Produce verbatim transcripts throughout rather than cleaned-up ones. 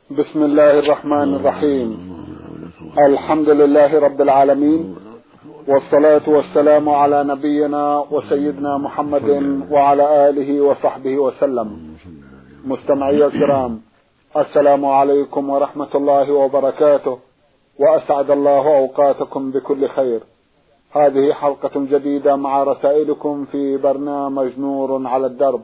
بسم الله الرحمن الرحيم. الحمد لله رب العالمين، والصلاة والسلام على نبينا وسيدنا محمد وعلى آله وصحبه وسلم. مستمعي الكرام، السلام عليكم ورحمة الله وبركاته، وأسعد الله أوقاتكم بكل خير. هذه حلقة جديدة مع رسائلكم في برنامج نور على الدرب.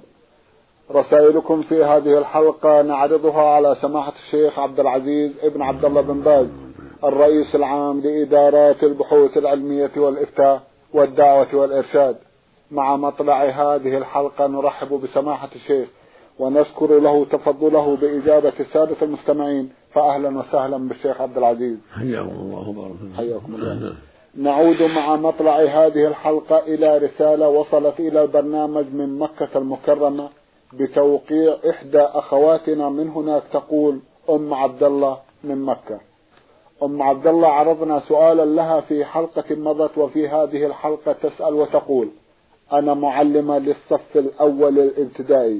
رسائلكم في هذه الحلقة نعرضها على سماحة الشيخ عبد العزيز ابن عبد الله بن باز، الرئيس العام لإدارات البحوث العلمية والإفتاء والدعوة والإرشاد. مع مطلع هذه الحلقة نرحب بسماحة الشيخ ونشكر له تفضله بإجابة السادة المستمعين، فأهلا وسهلا بالشيخ عبد العزيز. حياكم الله وبارك حياكم الله. نعود مع مطلع هذه الحلقة إلى رسالة وصلت إلى البرنامج من مكة المكرمة بتوقيع إحدى أخواتنا من هناك، تقول أم عبد الله من مكة. أم عبد الله عرضنا سؤالا لها في حلقة مضت، وفي هذه الحلقة تسأل وتقول: أنا معلمة للصف الأول الابتدائي،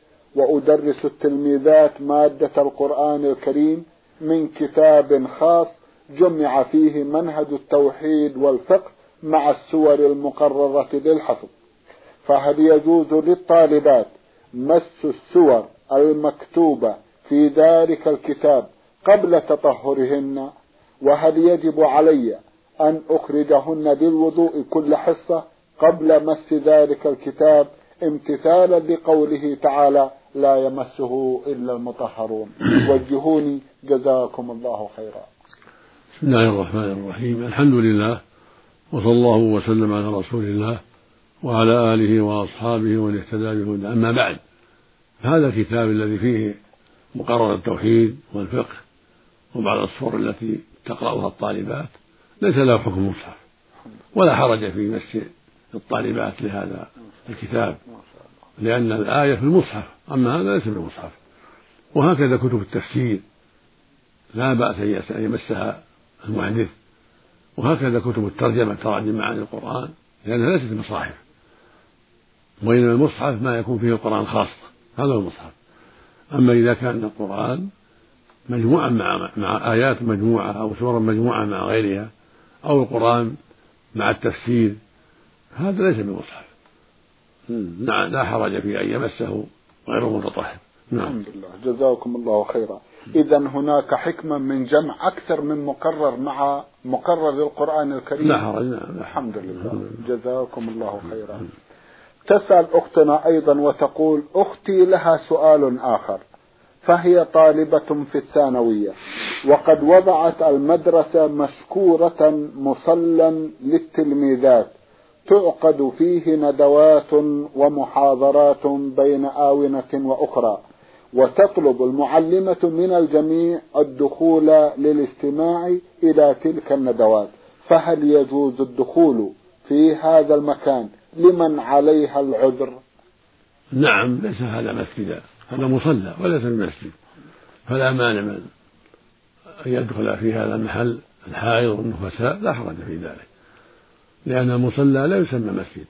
وأدرس التلميذات مادة القرآن الكريم من كتاب خاص جمع فيه منهج التوحيد والفقه مع السور المقررة للحفظ، فهل يجوز للطالبات مس السور المكتوبة في ذلك الكتاب قبل تطهرهن؟ وهل يجب علي أن أخرجهن للوضوء كل حصة قبل مس ذلك الكتاب، امتثالا لقوله تعالى: لا يمسه إلا المطهرون؟ وجهوني جزاكم الله خيرا. بسم الله الرحمن الرحيم. الحمد لله، وصلى الله وسلم على رسول الله وعلى آله وأصحابه ومن اهتدى بهداه. أما بعد، هذا الكتاب الذي فيه مقرر التوحيد والفقه وبعض الصور التي تقرأها الطالبات ليس له حكم مصحف، ولا حرج في مس الطالبات لهذا الكتاب، لأن الآية في المصحف، أما هذا ليس بالمصحف. وهكذا كتب التفسير لا بأس أن يمسها المحدث، وهكذا كتب الترجمة تراجم معاني القرآن، لأنها ليست مصاحف، وإنما المصحف ما يكون فيه القرآن خاصة، هذا هو المصحف. أما إذا كان القرآن مجموعة مع, مع آيات مجموعة أو سورة مجموعة مع غيرها، أو القرآن مع التفسير، هذا ليس بمصحف، لا حرج في أن يمسه غير متطهر. نعم. الحمد لله، جزاكم الله خيرا. إذا هناك حكمة من جمع أكثر من مقرر مع مقرر للقرآن الكريم. لا حرج. نعم. الحمد لله، جزاكم الله خيرا. تسأل أختنا أيضا وتقول: أختي لها سؤال آخر، فهي طالبة في الثانوية، وقد وضعت المدرسة مشكورة مصلى للتلميذات تعقد فيه ندوات ومحاضرات بين آونة وأخرى، وتطلب المعلمة من الجميع الدخول للاستماع إلى تلك الندوات، فهل يجوز الدخول في هذا المكان لمن عليها العذر؟ نعم، ليس هذا مسجدا، هذا مصلى وليس المسجد، فلا مانع من أن يدخل في هذا المحل الحائض والنفساء، لا حرج في ذلك، لأن المصلى لا يسمى مسجد،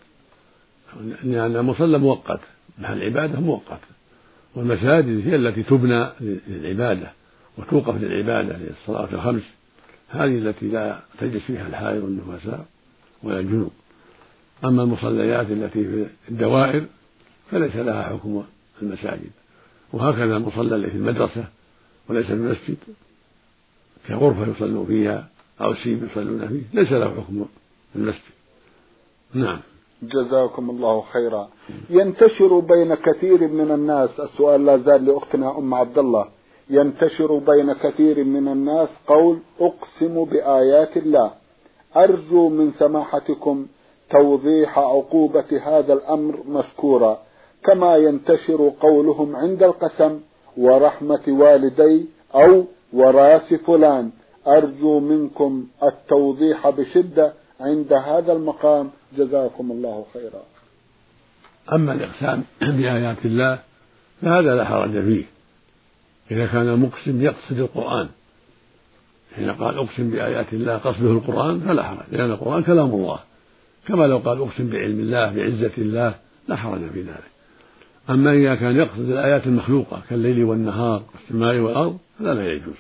لأن المصلى مؤقت، محل عبادة مؤقت، والمساجد هي التي تبنى للعبادة وتوقف للعبادة للصلاة الخمس، هذه التي لا تجلس فيها الحائض والنفساء ولا الجنوب. أما المصليات التي في الدوائر فليس لها حكم المساجد. وهكذا المصلى الذي في المدرسة وليس في المسجد كغرفة يصلون فيها أو سيب يصلون فيه ليس له حكم المسجد. نعم. جزاكم الله خيرا. ينتشر بين كثير من الناس، السؤال لا زال لأختنا أم عبد الله، ينتشر بين كثير من الناس قول: أقسم بآيات الله. أرجو من سماحتكم توضيح عقوبة هذا الأمر مشكورا، كما ينتشر قولهم عند القسم: ورحمة والدي أو وراث فلان. أرجو منكم التوضيح بشدة عند هذا المقام، جزاكم الله خيرا. أما الإقسام بآيات الله فهذا لا حرج فيه، إذا كان المقسم يقصد القرآن، حين قال أقسم بآيات الله قصده القرآن فلا حرج، لأن القرآن كلام الله، كما لو قال أقسم بعلم الله بعزة الله لا حرج في ذلك. أما إذا كان يقصد الآيات المخلوقة كالليل والنهار والسماء والأرض فلا لا يجوز.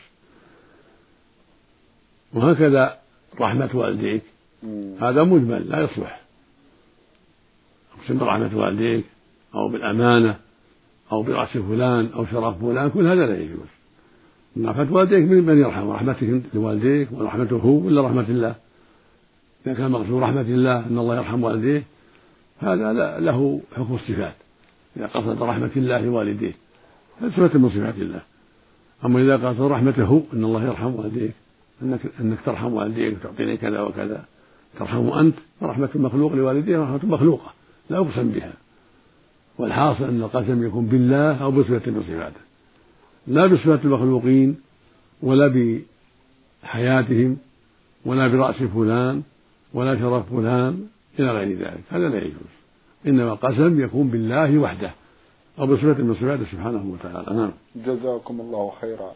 وهكذا رحمة والديك هذا مجمل لا يصلح، أقسم برحمة والديك أو بالأمانة أو برأس فلان أو شرف فلان، كل هذا لا يجوز. رحمة والديك من يرحم، رحمتك لوالديك ورحمته هو ولا رحمة الله؟ إذا كان مقصود رحمة الله أن الله يرحم والديه هذا له حكم الصفات، إذا قصد رحمة الله لوالديه فصفة من صفات الله. أما إذا قصد رحمته أن الله يرحم والديك، أنك, أنك ترحم والديك وتعطيني كذا وكذا ترحمه أنت، فرحمة المخلوق لوالديه رحمة مخلوقة لا يقسم بها. والحاصل أن القسم يكون بالله أو بصفة من صفاته، لا بصفة المخلوقين ولا بحياتهم ولا برأس فلان ولا شرف فلان إلى غير ذلك، هذا لا يجوز. إنما القسم يكون بالله وحده أو بصفة من صفاته سبحانه وتعالى. نعم. جزاكم الله خيرا.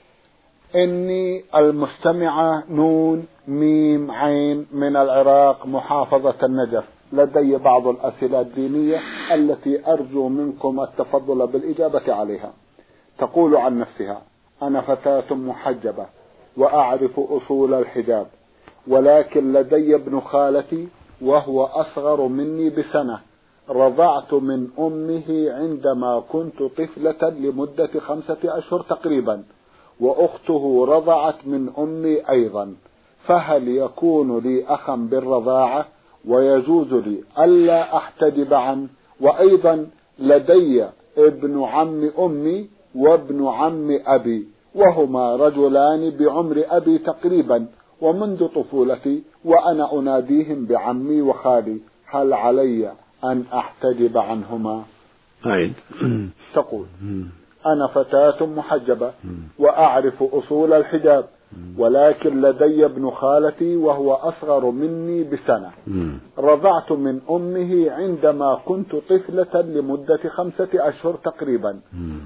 إني المستمعة نون ميم عين من العراق محافظة النجف، لدي بعض الأسئلة الدينية التي أرجو منكم التفضل بالإجابة عليها. تقول عن نفسها: أنا فتاة محجبة وأعرف أصول الحجاب، ولكن لدي ابن خالتي وهو أصغر مني بسنة، رضعت من أمه عندما كنت طفلة لمدة خمسة أشهر تقريبا، وأخته رضعت من أمي أيضا، فهل يكون لي أخا بالرضاعة ويجوز لي ألا أحتجب عنه؟ وأيضا لدي ابن عم أمي وابن عم أبي، وهما رجلان بعمر أبي تقريبا، ومنذ طفولتي وأنا أناديهم بعمي وخالي، هل علي أن أحتجب عنهما؟ أعيد. تقول: أنا فتاة محجبة وأعرف أصول الحجاب، ولكن لدي ابن خالتي وهو أصغر مني بسنة، رضعت من أمه عندما كنت طفلة لمدة خمسة أشهر تقريبا،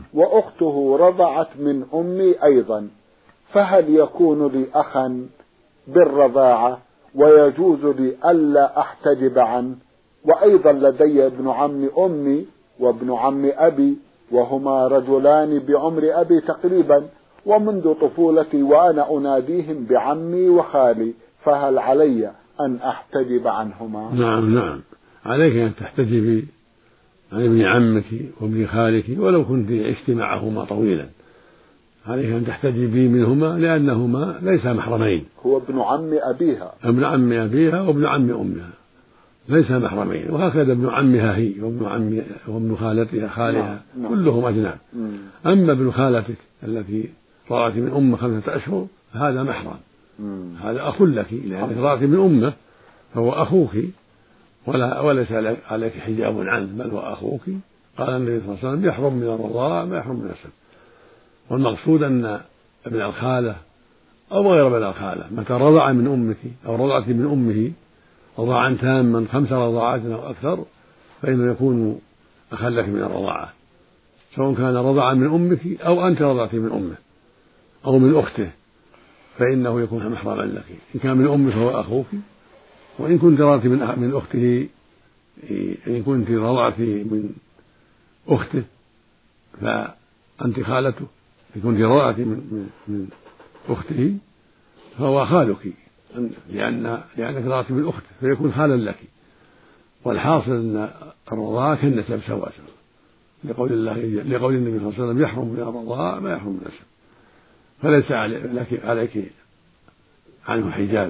وأخته رضعت من أمي أيضا، فهل يكون لي أخا بالرضاعة ويجوز لي ألا أحتجب عنه؟ وأيضا لدي ابن عم أمي وابن عم أبي، وهما رجلان بعمر أبي تقريبا، ومنذ طفولتي وأنا أناديهم بعمي وخالي، فهل علي أن أحتجب عنهما؟ نعم نعم، عليك أن تحتجبي عن ابن عمك وابن خالك ولو كنت عشت معهما طويلا، عليك أن تحتجبي منهما لأنهما ليس محرمين. هو ابن عم أبيها، ابن عم أبيها وابن عم أمها ليس محرمين، وهكذا ابن عمها هي وابن عم وابن خالتها خالها نعم. كلهم أجناب. أما ابن خالتك التي رضعت من أمه خمسة أشهر هذا محرم، مم. هذا أخ لك لأنك رضعت من أمه فهو أخوك ولا وليس عليك حجاب عنه، بل هو أخوك. قال النبي صلى الله عليه وسلم: يحرم من الرضاعة ما يحرم من النسب. والمقصود أن ابن الخالة أو غير ابن الخالة متى رضع من أمك أو رضعت من أمه رضاعا تاما خمس رضاعات أو أكثر فإنه يكون أخا لك من الرضاعة، سواء كان رضعا من أمك أو أنت رضعت من أمه أو من أخته، فإنه يكون محرما لك. إن كان من أمك فهو أخوك، وإن كنت رضعت من من أخته إن كنت رضعت من أخته فأنت خالته، إن كنت رضعت من من أخته فهو خالك، لأن لأنك رضعت من أخته فيكون خالا لك. والحاصل أن الرضاعة كالنسب سواء، لقول الله لقول النبي صلى الله عليه وسلم: يحرم من الرضاعة ما يحرم من النسب، فليس عليك, عليك عنه حجاب.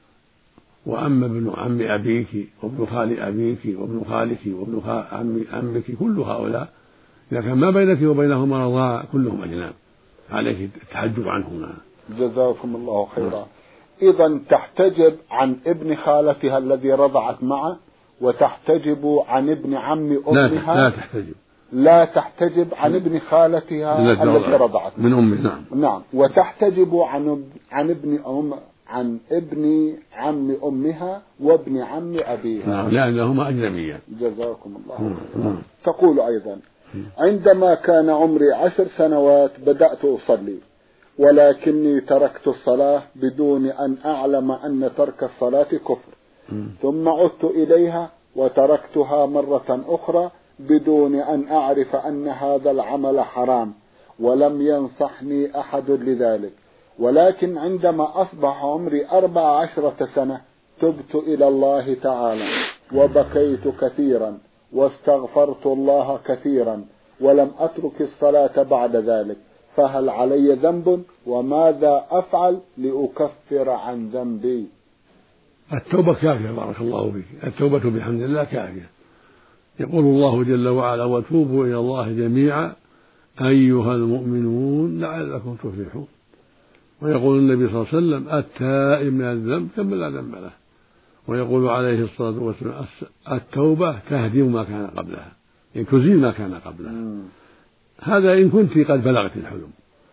وأما ابن عم أبيك وابن خال أبيك وابن خالك وابن عم عمك كل هؤلاء إذا كان ما بينك وبينهما رضاعة كلهم أجناب، عليك التحجب عنهما. جزاكم الله خيرا. إذا تحتجب عن ابن خالتها الذي رضعت معه، وتحتجب عن ابن عم أمها. لا, لا تحتجب لا تحتجب عن ابن خالتها التي رضعت من أمه. نعم نعم. وتحتجب عن عن ابن أم عن ابن عم أمها وابن عم أبيها. نعم، لأنهما أجنبيان. جزاكم الله خيرا. تقول أيضا: عندما كان عمري عشر سنوات بدأت أصلي، ولكني تركت الصلاة بدون أن أعلم أن ترك الصلاة كفر، ثم عدت إليها وتركتها مرة أخرى بدون أن أعرف أن هذا العمل حرام، ولم ينصحني أحد لذلك، ولكن عندما أصبح عمري أربع عشرة سنة تبت إلى الله تعالى وبكيت كثيرا واستغفرت الله كثيرا ولم أترك الصلاة بعد ذلك، فهل علي ذنب؟ وماذا أفعل لأكفر عن ذنبي؟ التوبة كافية بارك الله فيك، التوبة بحمد الله كافية. يقول الله جل وعلا: وتوبوا إلى الله جميعا أيها المؤمنون لعلكم تفلحون. ويقول النبي صلى الله عليه وسلم: التائب من الذنب كمن لا ذنب له. ويقول عليه الصلاة والسلام: التوبة تهدم ما كان قبلها، يعني تزيل ما كان قبلها. مم. هذا إن كنت قد بلغت الحلم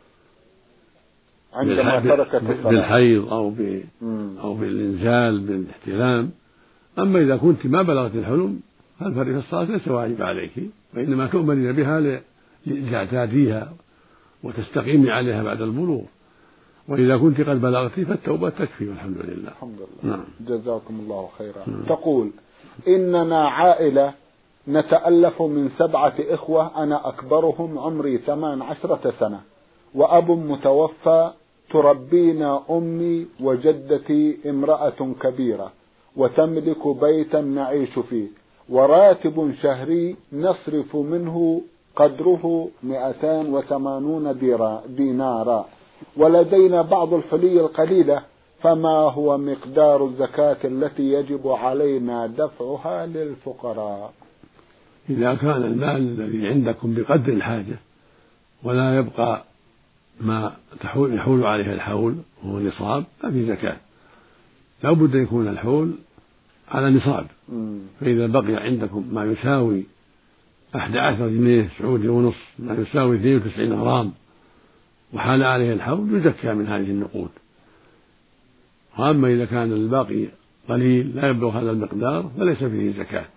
عندما تركت الصلاة بالحيض أو أو بالإنزال بالاحتلام. أما إذا كنت ما بلغت الحلم فالفرق في الصلاة ليس واجب عليك، وإنما تؤمرين بها لتعتاديها وتستقيمي عليها بعد البلوغ. وإذا كنت قد بلغت فالتوبة تكفي والحمد لله. الحمد لله. نعم. جزاكم الله خيرا. نعم. تقول: إننا عائلة نتألف من سبعة إخوة، أنا أكبرهم، عمري ثمان عشرة سنة، وأب متوفى، تربينا أمي وجدتي امرأة كبيرة وتملك بيتا نعيش فيه، وراتب شهري نصرف منه قدره مئتان وثمانون دينارا، ولدينا بعض الحلي القليلة، فما هو مقدار الزكاة التي يجب علينا دفعها للفقراء؟ إذا كان المال الذي عندكم بقدر الحاجة ولا يبقى ما يحول عليه الحول وهو نصاب ففي زكاة، لا بد أن يكون الحول على نصاب. فإذا بقي عندكم ما يساوي أحد عشر جنيه سعودي ونصف، ما يساوي اثنين وتسعين غرام، وحال عليه الحول يزكى من هذه النقود. وأما إذا كان الباقي قليل لا يبلغ هذا المقدار فليس فيه زكاة.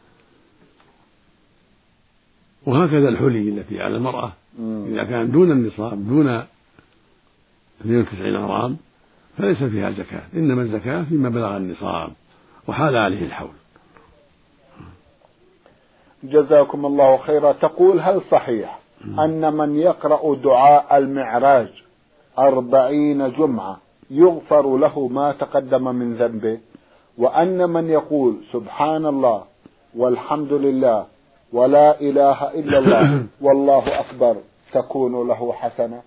وهكذا الحلي التي على المرأة إذا كان دون النصاب دون اثنين وتسعين غرام فليس فيها زكاة، إنما الزكاة فيما بلغ النصاب وحال عليه الحول. جزاكم الله خيرا. تقول: هل صحيح أن من يقرأ دعاء المعراج أربعين جمعة يغفر له ما تقدم من ذنبه، وأن من يقول سبحان الله والحمد لله ولا إله إلا الله والله أكبر تكون له حسنة؟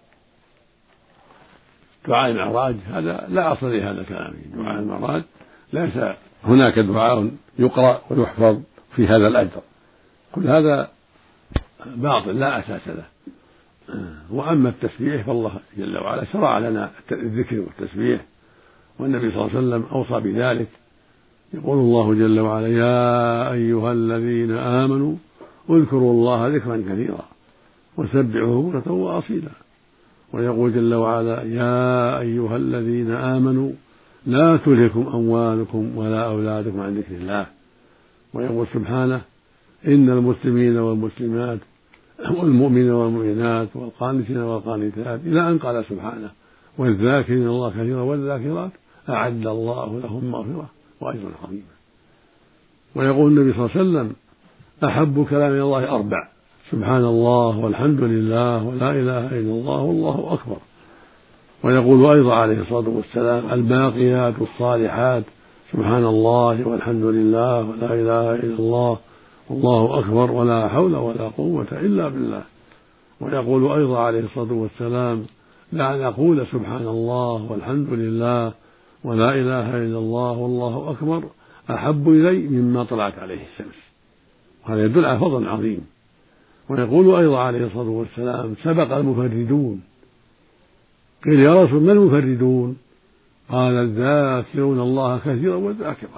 دعاء المعراج هذا لا أصل لهذا الكلام. دعاء المعراج ليس هناك دعاء يقرأ ويحفظ في هذا الأجر، كل هذا باطل لا أساس له. وأما التسبيح فالله جل وعلا شرع لنا الذكر والتسبيح، والنبي صلى الله عليه وسلم أوصى بذلك. يقول الله جل وعلا: يا أيها الذين آمنوا اذكروا الله ذكرا كثيرا وسبحوه بكرة وأصيلا. ويقول جل وعلا: يا أيها الذين آمنوا لا تلهكم أموالكم ولا أولادكم عن ذكر الله. ويقول سبحانه: إن المسلمين والمسلمات والمؤمنين والمؤمنات والقانتين والقانتات، إلى أن قال سبحانه: والذاكرين الله كثيرا والذاكرات أعد الله لهم مغفرة وأجرا عظيما. ويقول النبي صلى الله عليه وسلم: أحب كلام إلى الله أربع: سبحان الله والحمد لله ولا إله إلا الله والله أكبر. ويقول أيضا عليه الصلاة والسلام: الباقيات الصالحات سبحان الله والحمد لله ولا إله إلا الله والله أكبر ولا حول ولا قوة إلا بالله. ويقول أيضا عليه الصلاة والسلام: لأن أقول سبحان الله والحمد لله ولا إله إلا الله والله أكبر أحب إلي مما طلعت عليه الشمس. وهذا يدل على فضل عظيم. ويقول أيضا عليه الصلاة والسلام: سبق المفردون. قيل: يا رسول من المفردون؟ قال: الذاكرون الله كثيرا والذاكرات.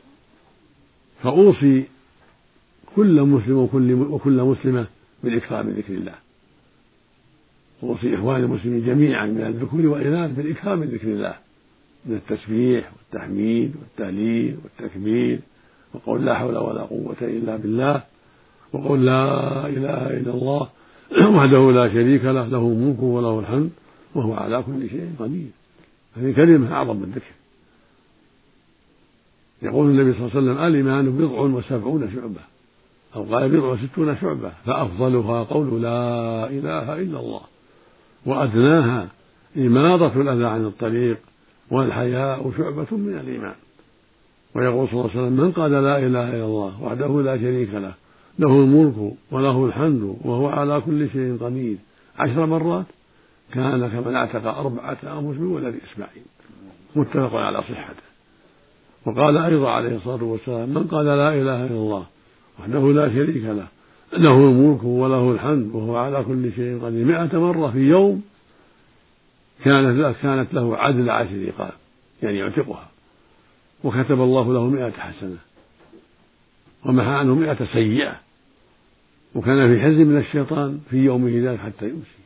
فأوصي كل مسلم وكل, وكل مسلمة بالإكثار من ذكر الله. أوصي إخواني المسلمين جميعا من الذكور والإناث بالإكثار من ذكر الله، من التسبيح والتحميد والتهليل والتكبير، وقول لا حول ولا قوة إلا بالله، وقول لا إله إلا الله وحده لا شريك له له الملك وله الحمد وهو على كل شيء قدير. هذه كلمة أعظم من الذكر. يقول النبي صلى الله عليه وسلم: الإيمان بضع وسبعون شعبة، أو قال بضع وستون شعبة، فأفضلها قول لا إله إلا الله، وأدناها إماطة الأذى عن الطريق، والحياء شعبة من الإيمان. ويقول صلى الله عليه وسلم: من قال لا إله إلا الله وحده لا شريك له، له الملك وله الحمد وهو على كل شيء قدير، عشر مرات كان كمن اعتق أربعة أنفس من ولد إسماعيل. متفق على صحته. وقال أيضا عليه الصلاة والسلام: من قال لا إله إلا الله وحده لا شريك له، له الملك وله الحمد وهو على كل شيء قدير، مئة مرة في يوم كانت كانت له عدل عشر رقاب، يعني يعتقها، وكتب الله له مئة حسنة ومحى عنه مئة سيئة، وكان في حزب من الشيطان في يومه ذلك حتى يمسي.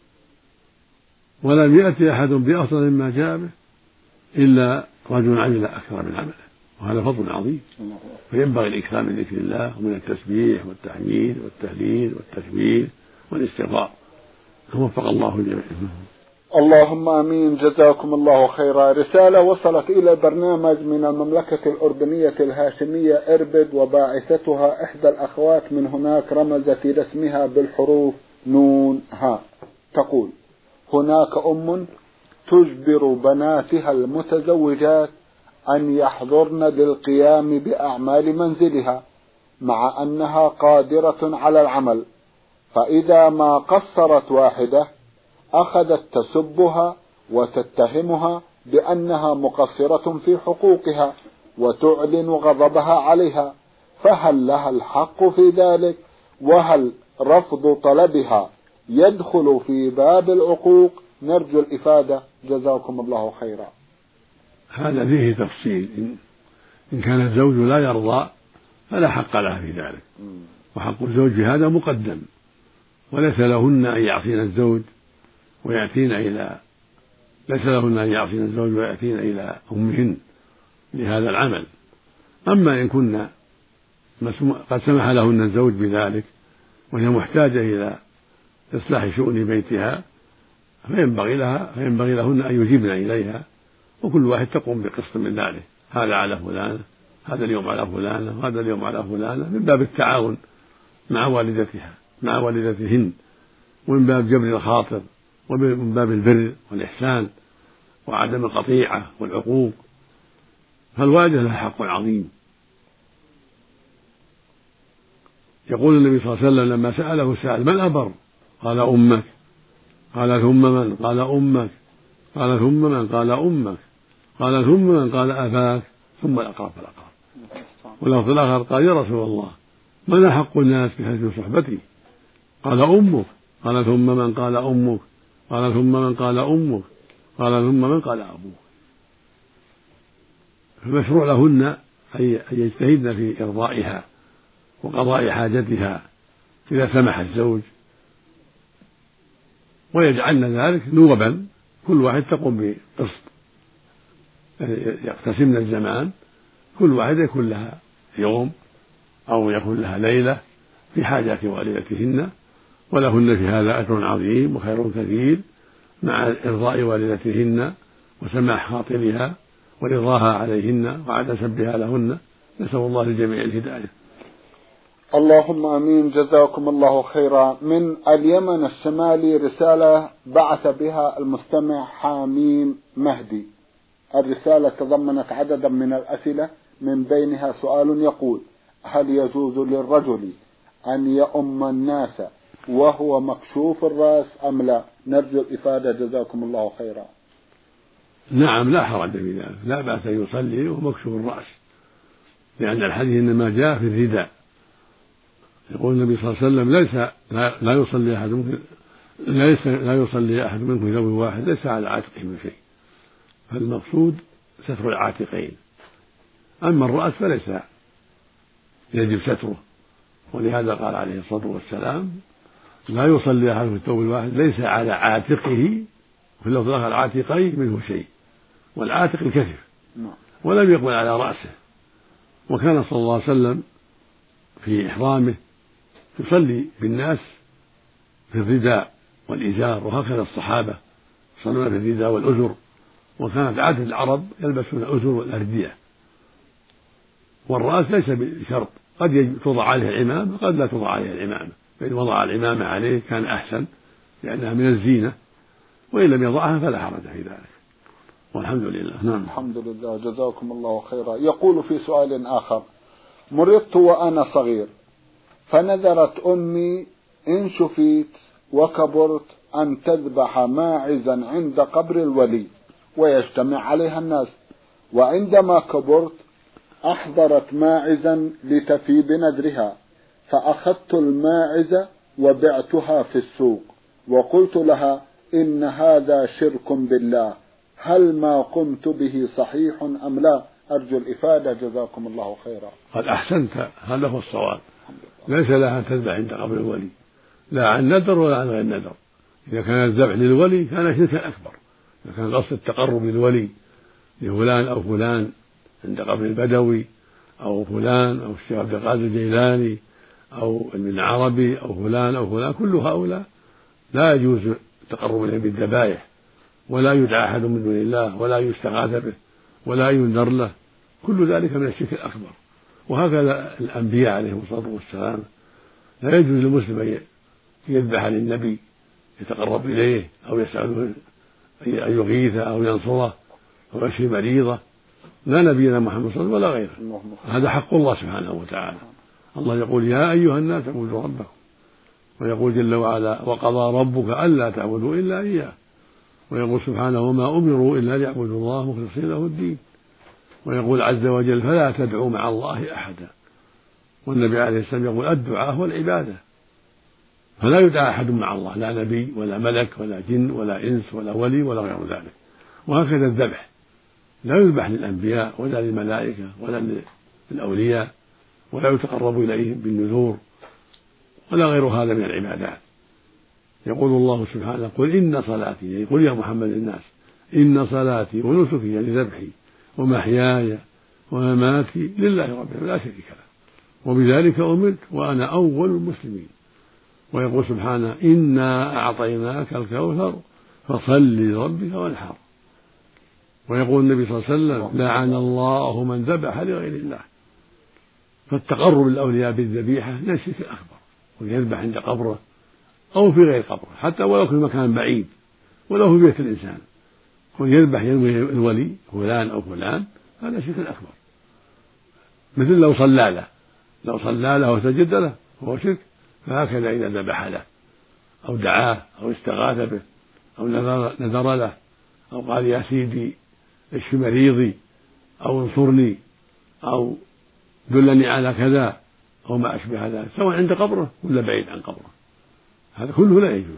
ولم يأتي أحد بأفضل مما جاء به إلا رجل عمل أكثر من عمله، وهذا فضل عظيم. فينبغي الإكثار من ذكر الله ومن التسبيح والتحميد والتهليل والتكبير والاستغفار. وفق الله الجميع. اللهم آمين. جزاكم الله خيرا. رسالة وصلت إلى البرنامج من المملكة الأردنية الهاشمية إربد، وباعثتها إحدى الأخوات من هناك، رمزت إلى اسمها بالحروف نون ها. تقول: هناك أم تجبر بناتها المتزوجات أن يحضرن للقيام بأعمال منزلها مع أنها قادرة على العمل، فإذا ما قصرت واحدة أخذت تسبها وتتهمها بأنها مقصرة في حقوقها وتعلن غضبها عليها، فهل لها الحق في ذلك؟ وهل رفض طلبها يدخل في باب العقوق؟ نرجو الإفادة، جزاكم الله خيرا. هذا فيه تفصيل. إن كان الزوج لا يرضى فلا حق لها في ذلك، وحق الزوج في هذا مقدم، وليس لهن أن يعصين الزوج ويأتين إلى ليس لهن أن يعصين الزوج ويأتين إلى أمهن لهذا العمل. أما إن كنا قد سمح لهن الزوج بذلك وهي محتاجة إلى إصلاح شؤون بيتها، فينبغي لها فينبغي لهن أن يجيبن إليها، وكل واحد تقوم بقسط من ذلك، هذا على فلانة، هذا اليوم على فلانة، وهذا اليوم على فلانة، من باب التعاون مع والدتها مع والدتهن، ومن باب جبر الخاطر، ومن باب البر والإحسان وعدم القطيعة والعقوق. فالوالدة لها حق عظيم. يقول النبي صلى الله عليه وسلم لما سأله سائل: من أبر؟ قال: أمك. قال: ثم من؟ قال: أمك. قال: ثم من؟ قال: أمك. قال: ثم من؟ قال: أباك. ثم الأقرب فالأقرب. واللفظ الآخر قال: يا رسول الله، من أحق الناس بحسن صحبتي؟ قال: أمك. قال: ثم من؟ قال: أمك. قال: ثم من؟ قال: أمك. قال: ثم من؟ قال: أبوك. فمشروع لهن أن يجتهدن في إرضائها وقضاء حاجتها إذا سمح الزوج، ويجعلن ذلك نوبا، كل واحد تقوم بقسط، يقتسمن الزمان، كل واحد يكون لها يوم أو يكون لها ليلة في حاجات والدتهن، ولهن في هذا أجر عظيم وخير كثير مع إرضاء والدتهن وسماح خاطرها ورضاها عليهن وعدم سبها لهن. نسأل الله للجميع الهداية. اللهم آمين. جزاكم الله خيرا. من اليمن الشمالي رسالة بعث بها المستمع حاميم مهدي. الرسالة تضمنت عددا من الأسئلة، من بينها سؤال يقول: هل يجوز للرجل أن يؤم الناس وهو مكشوف الرأس أم لا؟ نرجو الإفادة، جزاكم الله خيرا. نعم، لا حرج في ذلك، لا بأس أن يصلي وهو مكشوف الرأس، لأن الحديث إنما جاء في الرداء. يقول النبي صلى الله عليه وسلم: ليس لا, لا يصلي أحد منكم ليس لا يصلي أحد منكم ثوب واحد ليس على عاتقه من شيء، فالمقصود ستر العاتقين. أما الرأس فليس يجب ستره، ولهذا قال عليه الصلاة والسلام: لا يصلي أحد في الثوب الواحد ليس على عاتقه، في اللفظ الآخر العاتقين منه شيء، والعاتق الكتف، ولم يقبل على رأسه. وكان صلى الله عليه وسلم في إحرامه يصلي بالناس في الرداء والإزار، وهكذا الصحابة يصلون في الرداء والأزر، وكانت عادة العرب يلبسون الأزر والأردية، والرأس ليس بشرط، قد توضع عليه العمامة قد لا توضع عليه العمامة، فإن وضع العمامة عليه كان أحسن لأنها من الزينة، وإن لم يضعها فلا حرج في ذلك، والحمد لله. نعم. الحمد لله، جزاكم الله خيرا. يقول في سؤال آخر: مرضت وأنا صغير، فنذرت أمي إن شفيت وكبرت أن تذبح ماعزا عند قبر الولي ويجتمع عليها الناس، وعندما كبرت أحضرت ماعزا لتفي بنذرها، فأخذت الماعز وبعتها في السوق، وقلت لها إن هذا شرك بالله، هل ما قمت به صحيح أم لا؟ أرجو الإفادة جزاكم الله خيرا. قد أحسنت، هذا هو الصواب، ليس لها أن تذبح عند قبر الولي، لا عن نذر ولا عن غير نذر. إذا كان الذبح للولي كان شركا أكبر، إذا كان قصد التقرب للولي لفلان أو فلان عند قبر البدوي أو فلان أو الشيخ عبد القادر الجيلاني أو ابن عربي أو فلان أو فلان، كل هؤلاء لا يجوز التقرب إليهم بالذبائح، ولا يدعى أحد من دون الله، ولا يستغاث به، ولا ينذر له، كل ذلك من الشرك الأكبر. وهكذا الأنبياء عليهم الصلاة والسلام لا يجوز للمسلم أن يذبح للنبي يتقرب إليه أو يسأله أن يغيثه أو ينصره أو يشفي مريضه، لا نبينا محمد صلى الله عليه وسلم ولا غيره، هذا حق الله سبحانه وتعالى. الله يقول: يا أيها الناس اعبدوا ربكم، ويقول جل وعلا: وقضى ربك ألا تعبدوا إلا إياه، ويقول سبحانه: وما أمروا إلا ليعبدوا الله مخلصين له الدين، ويقول عز وجل: فلا تدعوا مع الله أحدا. والنبي عليه السلام يقول: الدعاء هو العبادة، فلا يدعى أحد مع الله، لا نبي ولا ملك ولا جن ولا إنس ولا ولي ولا غير ذلك. وهكذا الذبح لا يذبح للأنبياء ولا للملائكة ولا للأولياء، ولا يتقرب إليهم بالنذور ولا غير هذا من العبادات. يقول الله سبحانه: قل إن صلاتي، يعني قل يا محمد الناس: إن صلاتي ونسكي، يعني ذبحي ومحياي ومماتي لله رب العالمين لا شريك له، وبذلك أمرت وأنا أول المسلمين. ويقول سبحانه: إنا أعطيناك الكوثر فصل لربك وانحر. ويقول النبي صلى الله عليه وسلم: لعن الله من ذبح لغير الله. فالتقرب للأولياء بالذبيحة من الشرك الأكبر، ويذبح عند قبره أو في غير قبره، حتى ولو في مكان بعيد، ولو في بيت الإنسان، ويذبح ينوي الولي فلان أو فلان، هذا شرك أكبر. مثل لو صلى له لو صلى له وسجد له فهو شرك، فهكذا إذا ذبح له أو دعاه أو استغاث به أو نذر له أو قال: يا سيدي اشف مريضي أو انصرني أو دلني على كذا أو ما أشبه ذلك، سواء عند قبره ولا بعيد عن قبره، هذا كله لا يجوز.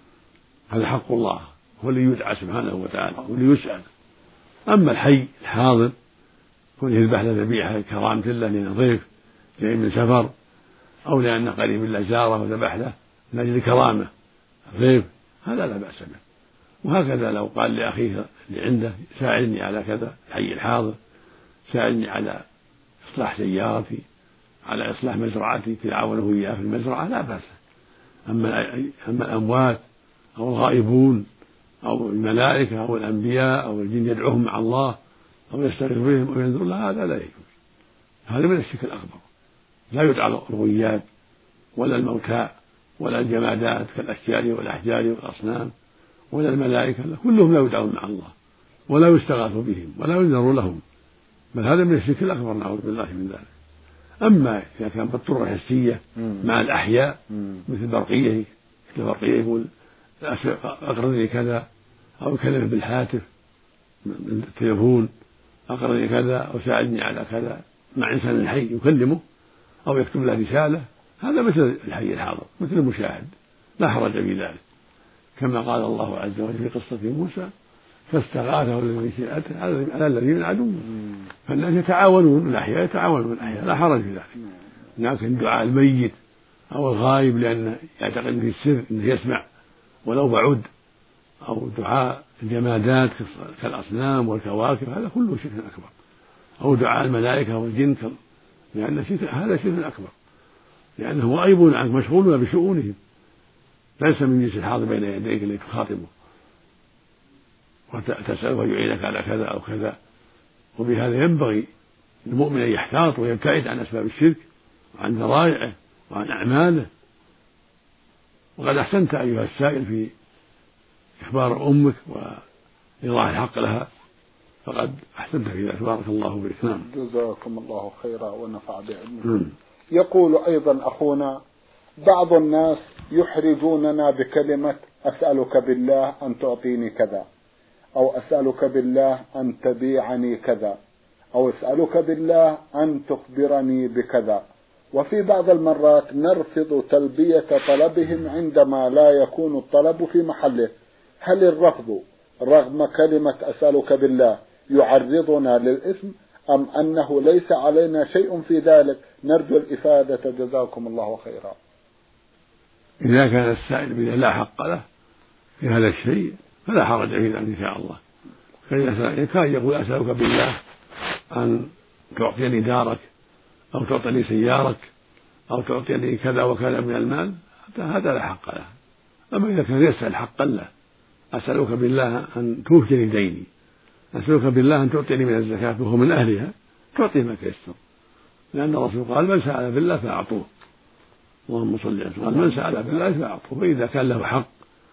هذا حق الله، هو اللي يدعى سبحانه وتعالى واللي يسأل. أما الحي الحاضر كون يذبح له ذبيحة كرامة له لأنه ضيف جاي من سفر، أو لأنه قريب له زاره وذبح له من أجل كرامة ضيف، هذا لا بأس به. وهكذا لو قال لأخيه اللي عنده: ساعدني على كذا، الحي الحاضر ساعدني على إصلاح سيارتي، على إصلاح مزرعتي، تعاونه إياه في المزرعة، لا بأس. أما أما الأموات أو الغائبون أو الملائكة أو الأنبياء أو الجن يدعوهم مع الله أو يستغيث بهم أو ينذر الله، هذا لا يجوز، هذا من الشرك الأكبر. لا يدعى الغويات ولا الموتى ولا الجمادات كالأشجار والأحجار والأصنام ولا الملائكة، كلهم لا يدعون مع الله ولا يستغاث بهم ولا ينذر لهم، بل هذا من الشرك الأكبر، نعوذ بالله من ذلك. أما إذا كان بالطرق الحسية مع الأحياء مثل برقية، مثل برقية يقول: أقرني كذا، أو يكلمه بالهاتف من التليفون: أقرني كذا أو ساعدني على كذا، مع إنسان حي يكلمه أو يكتب له رسالة، هذا مثل الحي الحاضر، مثل المشاهد، لا حرج في ذلك. كما قال الله عز وجل في قصة موسى: فاستغاثه الذي شيعته على الذي من عدو. فالناس يتعاونون، الأحياء يتعاونون الأحياء، لا حرج في ذلك. لكن دعاء الميت أو الغائب لأنه يعتقد في السر أنه يسمع ولو بعد، أو دعاء الجمادات كالأصنام والكواكب، هذا كله شرك أكبر. أو دعاء الملائكة والجن، لأن هذا شرك أكبر، لأنهم غائبون عنك مشغولون بشؤونهم، ليس من جنس الحاضر بين يديك اللي تخاطبه وتسأله يعينك على كذا أو كذا. وبهذا ينبغي المؤمن أن يحتاط ويبتعد عن أسباب الشرك وعن ذرائعه وعن أعماله. وقد أحسنت أيها السائل في إخبار أمك وإيضاح الحق لها، فقد أحسنت في ذلك، بارك الله بك. نعم. جزاكم الله خيرا ونفع بعلمكم. يقول أيضا أخونا: بعض الناس يحرجوننا بكلمة أسألك بالله أن تعطيني كذا، أو أسألك بالله أن تبيعني كذا، أو أسألك بالله أن تخبرني بكذا. وفي بعض المرات نرفض تلبية طلبهم عندما لا يكون الطلب في محله. هل الرفض رغم كلمة أسألك بالله يعرضنا للإثم، أم أنه ليس علينا شيء في ذلك؟ نرجو الإفادة جزاكم الله خيرا. إذا كان السائل بذلك لا حق له في هذا الشيء فلا حرج في ذلك إن شاء الله. كان يقول أسألك بالله أن تعطيني دارك، أو تعطيني سيارك، أو تعطيني كذا وكذا من المال، هذا لا حق له. أما إذا كان يسأل حقا له: أسألك بالله أن توفيني ديني، أسألك بالله أن تعطيني من الزكاة وهو من أهلها، تعطيه ما تيسر، لأن الرسول قال: من سأل بالله فأعطوه. اللهم صل على وسلم. قال: من سأل بالله فأعطوه. فإذا كان له حق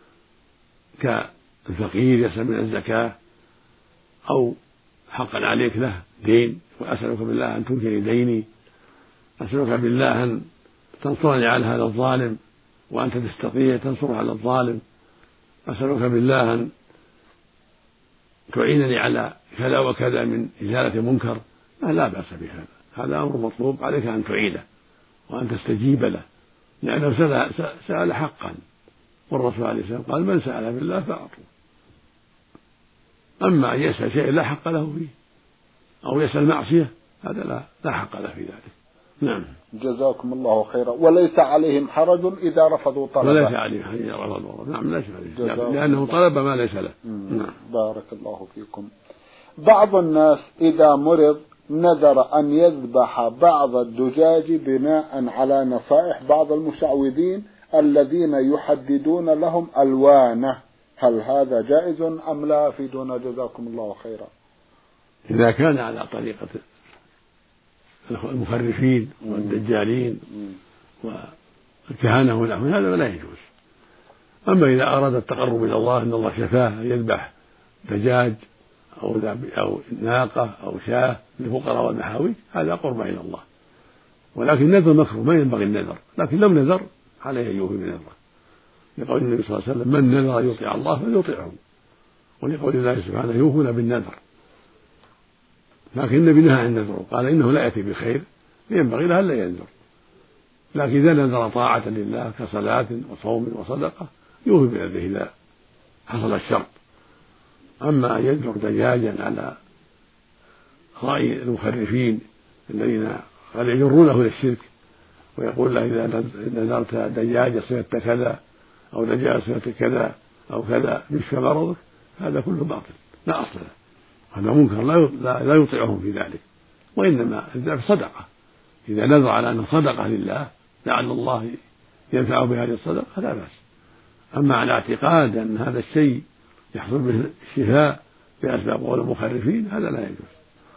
كالفقير يسأل من الزكاة، أو حقا عليك له دين، وأسألك بالله أن توفيني ديني، أسألك بالله أن تنصرني على هذا الظالم وأنت تستطيع تنصره على الظالم، أسألك بالله أن تعينني على كذا وكذا من إزالة منكر، لا بأس بهذا. هذا أمر مطلوب، عليك أن تعيده وأن تستجيب له، لأنه سأل حقا، والرسول عليه السلام قال: من سأل بالله فأعطوه. أما أن يسأل شيء لا حق له فيه، أو يسأل معصية، هذا لا, لا حق له في ذلك. نعم. جزاكم الله خيرا. وليس عليهم حرج إذا رفضوا طلبه. وليس عليهم حرج إذا رفضوا. نعم، ليس عليهم، لأنه طلب ما ليس له. نعم. بارك الله فيكم. بعض الناس إذا مرض نذر أن يذبح بعض الدجاج بناء على نصائح بعض المشعوذين الذين يحددون لهم ألوانه، هل هذا جائز أم لا؟ أفيدونا جزاكم الله خيرا. إذا كان على طريقة المخرفين والدجالين والكهنة ونحوهم هذا لا يجوز. أما إذا أراد التقرب إلى الله أن الله شفاه يذبح دجاج أو أو ناقة أو شاة للفقراء والمحاويج، هذا قرب إلى الله. ولكن النذر مكروه، ما ينبغي النذر، لكن لو نذر عليه أن يوفي بنذره، لقول النبي صلى الله عليه وسلم: من نذر أن يطيع الله فليطيعه، ولقول الله سبحانه: يوفون بالنذر. لكن النبي نهى عن النذر، قال: إنه لا يأتي بخير، ينبغي له ألا ينذر. لكن إذا نذر طاعة لله كصلاة وصوم وصدقة يوفي بنذره إذا حصل الشرط. أما أن ينذر دجاجا على رأي المخرفين الذين قد يجرونه للشرك، ويقول له: إذا نذرت دجاجة صيرت كذا، أو دجاجة صيرت كذا أو كذا يشفى مرضك، هذا كله باطل لا أصل له، هذا منكر لا يطيعهم في ذلك. وإنما صدقة، إذا نذر على أنه صدقة لله لعل الله ينفعه بهذه الصدقة لا بأس. أما على اعتقاد أن هذا الشيء يحصل به الشفاء بأسباب قول المخرفين، هذا لا يجوز.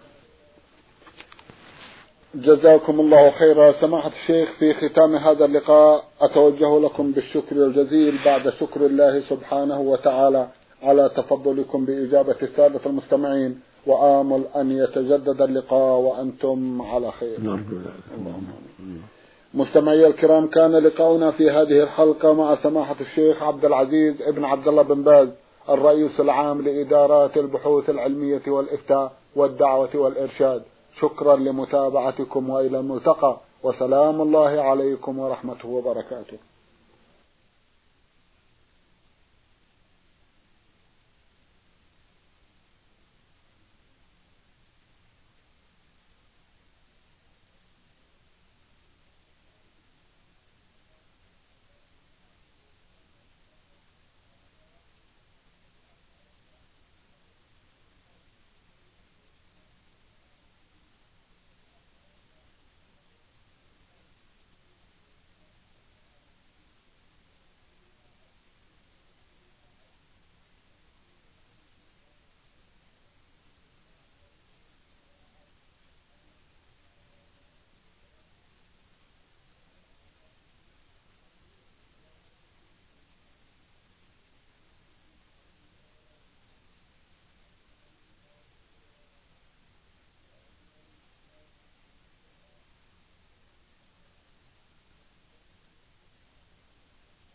جزاكم الله خيرا. سماحة الشيخ، في ختام هذا اللقاء أتوجه لكم بالشكر الجزيل بعد شكر الله سبحانه وتعالى على تفضلكم بإجابة السادة المستمعين، وآمل أن يتجدد اللقاء وأنتم على خير. اللهم آمين. مستمعي الكرام، كان لقاؤنا في هذه الحلقة مع سماحة الشيخ عبد العزيز ابن عبد الله بن باز، الرئيس العام لإدارات البحوث العلمية والإفتاء والدعوة والإرشاد. شكرا لمتابعتكم، وإلى الملتقى، وسلام الله عليكم ورحمته وبركاته.